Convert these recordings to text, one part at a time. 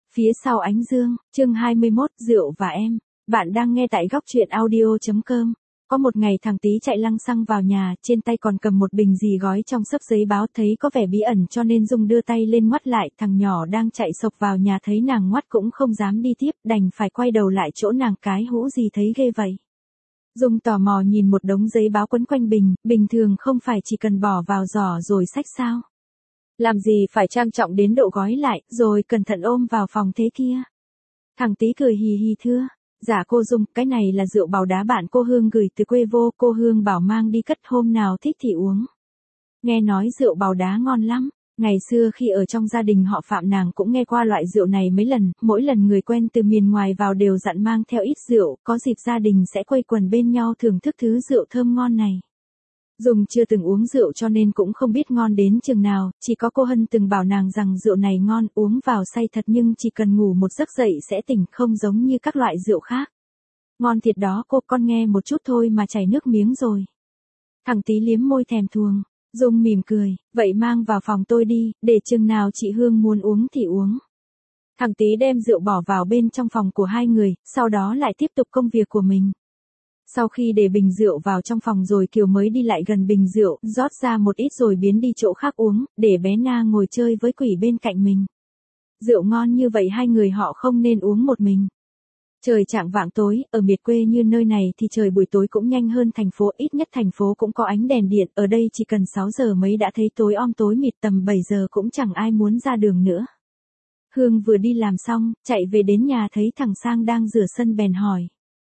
Phía sau ánh dương, chương 21, rượu và em. Bạn đang nghe tại góc truyện audio.com. Có một ngày thằng Tí chạy lăng xăng vào nhà, trên tay còn cầm một bình gì gói trong xấp giấy báo, thấy có vẻ bí ẩn cho nên Dung đưa tay lên ngoắt lại. Thằng nhỏ đang chạy sộc vào nhà thấy nàng ngoắt cũng không dám đi tiếp, đành phải quay đầu lại chỗ nàng, cái hũ gì thấy ghê vậy. Dung tò mò nhìn một đống giấy báo quấn quanh bình, bình thường không phải chỉ cần bỏ vào giỏ rồi xách sao? Làm gì phải trang trọng đến độ gói lại, rồi cẩn thận ôm vào phòng thế kia. Thằng Tí cười hì hì thưa, dạ cô Dung, cái này là rượu bào đá bạn cô Hương gửi từ quê vô, cô Hương bảo mang đi cất, hôm nào thích thì uống. Nghe nói rượu bào đá ngon lắm, ngày xưa khi ở trong gia đình họ Phạm nàng cũng nghe qua loại rượu này mấy lần, mỗi lần người quen từ miền ngoài vào đều dặn mang theo ít rượu, có dịp gia đình sẽ quây quần bên nhau thưởng thức thứ rượu thơm ngon này. Dung chưa từng uống rượu cho nên cũng không biết ngon đến chừng nào, chỉ có cô Hân từng bảo nàng rằng rượu này ngon, uống vào say thật nhưng chỉ cần ngủ một giấc dậy sẽ tỉnh, không giống như các loại rượu khác. Ngon thiệt đó cô, con nghe một chút thôi mà chảy nước miếng rồi. Thằng Tí liếm môi thèm thuồng, Dung mỉm cười, vậy mang vào phòng tôi đi, để chừng nào chị Hương muốn uống thì uống. Thằng Tí đem rượu bỏ vào bên trong phòng của hai người, sau đó lại tiếp tục công việc của mình. Sau khi để bình rượu vào trong phòng rồi Kiều mới đi lại gần bình rượu, rót ra một ít rồi biến đi chỗ khác uống, để bé Na ngồi chơi với quỷ bên cạnh mình. Rượu ngon như vậy hai người họ không nên uống một mình. Trời chạng vạng tối, ở miệt quê như nơi này thì trời buổi tối cũng nhanh hơn thành phố, ít nhất thành phố cũng có ánh đèn điện, ở đây chỉ cần 6 giờ mấy đã thấy tối om tối mịt, tầm 7 giờ cũng chẳng ai muốn ra đường nữa. Hương vừa đi làm xong, chạy về đến nhà thấy thằng Sang đang rửa sân bèn hỏi.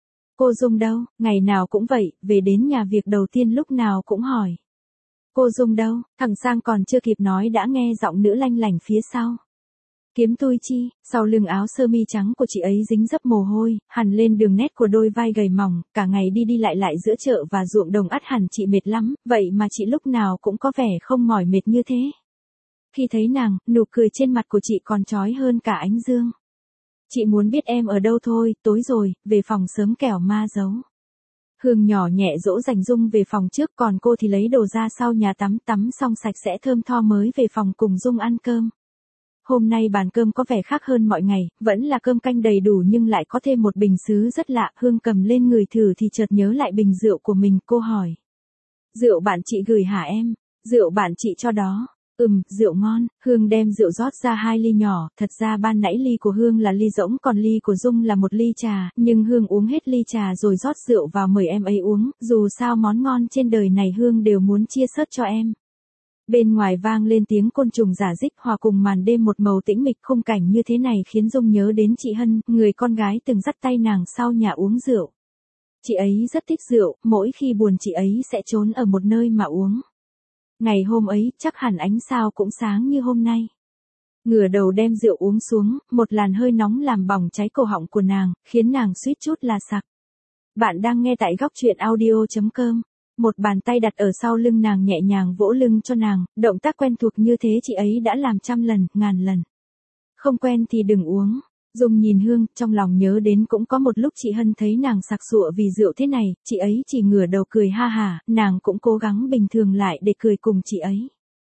Cô Dung đâu, ngày nào cũng vậy, về đến nhà việc đầu tiên lúc nào cũng hỏi. Cô Dung đâu, thằng Sang còn chưa kịp nói đã nghe giọng nữ lanh lảnh phía sau. Kiếm tôi chi, sau lưng áo sơ mi trắng của chị ấy dính dấp mồ hôi, hằn lên đường nét của đôi vai gầy mỏng, cả ngày đi đi lại lại giữa chợ và ruộng đồng ắt hẳn chị mệt lắm, vậy mà chị lúc nào cũng có vẻ không mỏi mệt như thế. Khi thấy nàng, nụ cười trên mặt của chị còn chói hơn cả ánh dương. Chị muốn biết em ở đâu thôi, tối rồi, về phòng sớm kẻo ma giấu. Hương nhỏ nhẹ dỗ dành Dung về phòng trước, còn cô thì lấy đồ ra sau nhà tắm xong sạch sẽ thơm tho mới về phòng cùng Dung ăn cơm. Hôm nay bàn cơm có vẻ khác hơn mọi ngày, vẫn là cơm canh đầy đủ nhưng lại có thêm một bình sứ rất lạ, Hương cầm lên người thử thì chợt nhớ lại bình rượu của mình, cô hỏi. Rượu bạn chị gửi hả em? Rượu bạn chị cho đó. Rượu ngon, Hương đem rượu rót ra 2 ly nhỏ, thật ra ban nãy ly của Hương là ly rỗng còn ly của Dung là một ly trà, nhưng Hương uống hết ly trà rồi rót rượu vào mời em ấy uống, dù sao món ngon trên đời này Hương đều muốn chia sớt cho em. Bên ngoài vang lên tiếng côn trùng rả rích hòa cùng màn đêm một màu tĩnh mịch, khung cảnh như thế này khiến Dung nhớ đến chị Hân, người con gái từng dắt tay nàng sau nhà uống rượu. Chị ấy rất thích rượu, mỗi khi buồn chị ấy sẽ trốn ở một nơi mà uống. Ngày hôm ấy, chắc hẳn ánh sao cũng sáng như hôm nay. Ngửa đầu đem rượu uống xuống, một làn hơi nóng làm bỏng cháy cổ họng của nàng, khiến nàng suýt chút là sặc. Bạn đang nghe tại góc truyện audio.com. Một bàn tay đặt ở sau lưng nàng nhẹ nhàng vỗ lưng cho nàng, động tác quen thuộc như thế chị ấy đã làm 100 lần, ngàn lần. Không quen thì đừng uống. Dung nhìn Hương, trong lòng nhớ đến cũng có một lúc chị Hân thấy nàng sặc sụa vì rượu thế này, chị ấy chỉ ngửa đầu cười ha hả, nàng cũng cố gắng bình thường lại để cười cùng chị ấy.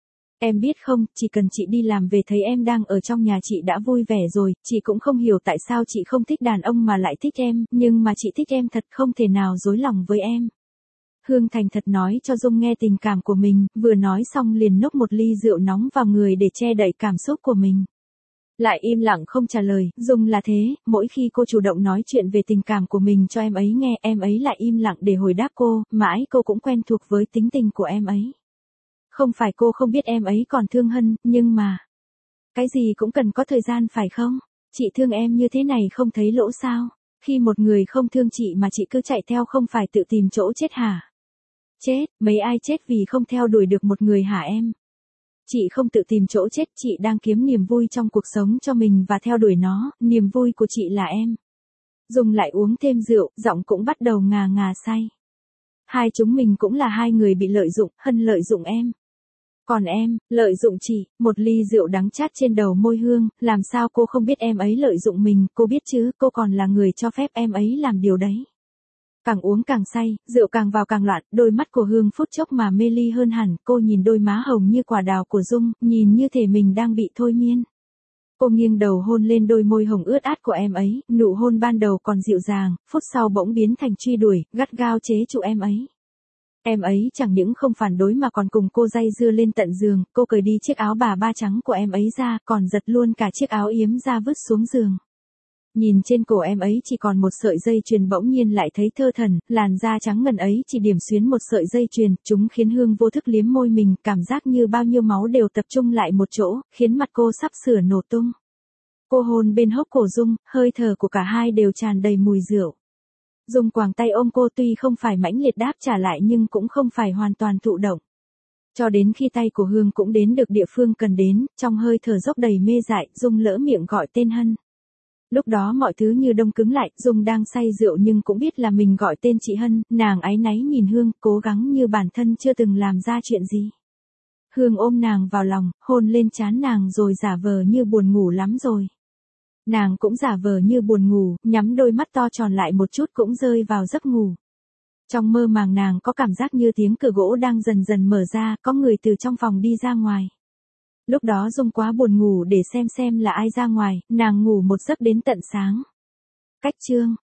Em biết không, chỉ cần chị đi làm về thấy em đang ở trong nhà chị đã vui vẻ rồi, chị cũng không hiểu tại sao chị không thích đàn ông mà lại thích em, nhưng mà chị thích em thật, không thể nào dối lòng với em. Hương thành thật nói cho Dung nghe tình cảm của mình, vừa nói xong liền nốc một ly rượu nóng vào người để che đậy cảm xúc của mình. Lại im lặng không trả lời, Dung là thế, mỗi khi cô chủ động nói chuyện về tình cảm của mình cho em ấy nghe, em ấy lại im lặng để hồi đáp cô, mãi cô cũng quen thuộc với tính tình của em ấy. Không phải cô không biết em ấy còn thương Hân, nhưng mà... Cái gì cũng cần có thời gian phải không? Chị thương em như thế này không thấy lỗ sao? Khi một người không thương chị mà chị cứ chạy theo không phải tự tìm chỗ chết hả? Chết, mấy ai chết vì không theo đuổi được một người hả em? Chị không tự tìm chỗ chết, chị đang kiếm niềm vui trong cuộc sống cho mình và theo đuổi nó, niềm vui của chị là em. Dung lại uống thêm rượu, giọng cũng bắt đầu ngà ngà say. Hai chúng mình cũng là hai người bị lợi dụng, Hân lợi dụng em. Còn em, lợi dụng chị, một ly rượu đắng chát trên đầu môi Hương, làm sao cô không biết em ấy lợi dụng mình, cô biết chứ, cô còn là người cho phép em ấy làm điều đấy. Càng uống càng say, rượu càng vào càng loạn, đôi mắt của Hương phút chốc mà mê ly hơn hẳn, cô nhìn đôi má hồng như quả đào của Dung, nhìn như thể mình đang bị thôi miên. Cô nghiêng đầu hôn lên đôi môi hồng ướt át của em ấy, nụ hôn ban đầu còn dịu dàng, phút sau bỗng biến thành truy đuổi, gắt gao chế trụ em ấy. Em ấy chẳng những không phản đối mà còn cùng cô day dưa lên tận giường, cô cởi đi chiếc áo bà ba trắng của em ấy ra, còn giật luôn cả chiếc áo yếm ra vứt xuống giường. Nhìn trên cổ em ấy chỉ còn một sợi dây chuyền bỗng nhiên lại thấy thơ thần, làn da trắng ngần ấy chỉ điểm xuyến một sợi dây chuyền, chúng khiến Hương vô thức liếm môi mình, cảm giác như bao nhiêu máu đều tập trung lại một chỗ, khiến mặt cô sắp sửa nổ tung. Cô hôn bên hốc cổ Dung, hơi thở của cả hai đều tràn đầy mùi rượu. Dung quàng tay ôm cô tuy không phải mãnh liệt đáp trả lại nhưng cũng không phải hoàn toàn thụ động. Cho đến khi tay của Hương cũng đến được địa phương cần đến, trong hơi thở dốc đầy mê dại, Dung lỡ miệng gọi tên Hân. Lúc đó mọi thứ như đông cứng lại, Dung đang say rượu nhưng cũng biết là mình gọi tên chị Hân, nàng áy náy nhìn Hương, cố gắng như bản thân chưa từng làm ra chuyện gì. Hương ôm nàng vào lòng, hôn lên trán nàng rồi giả vờ như buồn ngủ lắm rồi. Nàng cũng giả vờ như buồn ngủ, nhắm đôi mắt to tròn lại một chút cũng rơi vào giấc ngủ. Trong mơ màng nàng có cảm giác như tiếng cửa gỗ đang dần dần mở ra, có người từ trong phòng đi ra ngoài. Lúc đó Dung quá buồn ngủ để xem là ai ra ngoài, nàng ngủ một giấc đến tận sáng. Cách chương